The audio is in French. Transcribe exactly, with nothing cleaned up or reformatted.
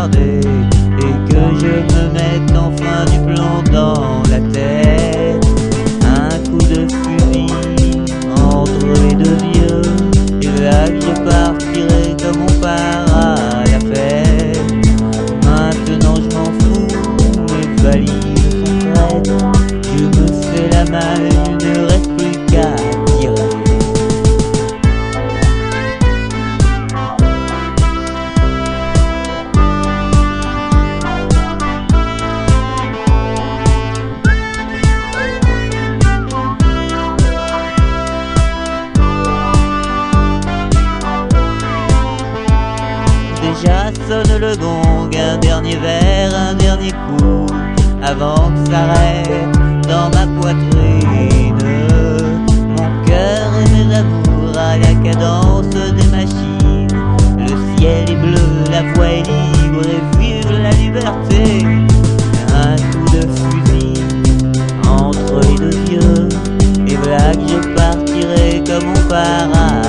regarder et que je me mette enfin du plomb dans la tête. Un coup de fusil entre les deux vieux, et là que je partirai comme on part à la fête. Maintenant je m'en fous, mes valises sont prêtes, je me fais la malle, il ne reste plus qu'à tirer. Déjà sonne le gong, un dernier verre, un dernier coup, avant que s'arrête dans ma poitrine mon cœur et mes amours à la cadence des machines. Le ciel est bleu, la voie est libre et vive la liberté. Un coup de fusil entre les deux yeux, et voilà que je partirai comme on part à